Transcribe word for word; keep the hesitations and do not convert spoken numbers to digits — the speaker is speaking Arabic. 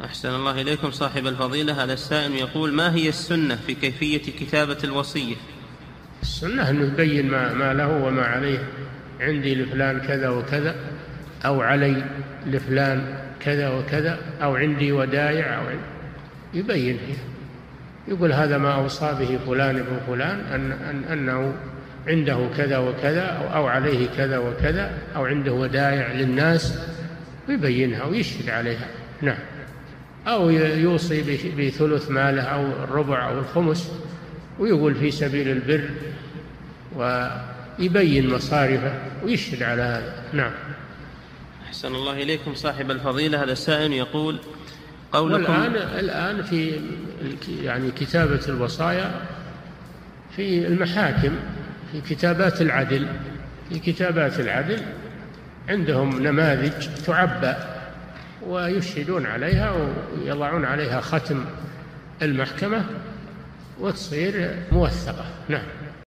أحسن الله إليكم صاحب الفضيلة. هذا السائل يقول: ما هي السنة في كيفية كتابة الوصية؟ السنة أنه يبين ما, ما له وما عليه. عندي لفلان كذا وكذا، أو علي لفلان كذا وكذا، أو عندي ودائع، أو عندي يبين فيه. يقول هذا ما أوصى به فلان ابن فلان، أن أن أنه عنده كذا وكذا، أو, أو عليه كذا وكذا، أو عنده ودائع للناس، ويبينها ويشهد عليها. نعم. أو يوصي بثلث ماله أو الربع أو الخمس، ويقول في سبيل البر، ويبين مصارفه ويشهد على هذا. نعم. أحسن الله إليكم صاحب الفضيلة. هذا السائل يقول: قولكم والآن الآن في يعني كتابة الوصايا في المحاكم، في كتابات العدل، في كتابات العدل عندهم نماذج تعبى ويشهدون عليها ويضعون عليها ختم المحكمة وتصير موثقة. نعم.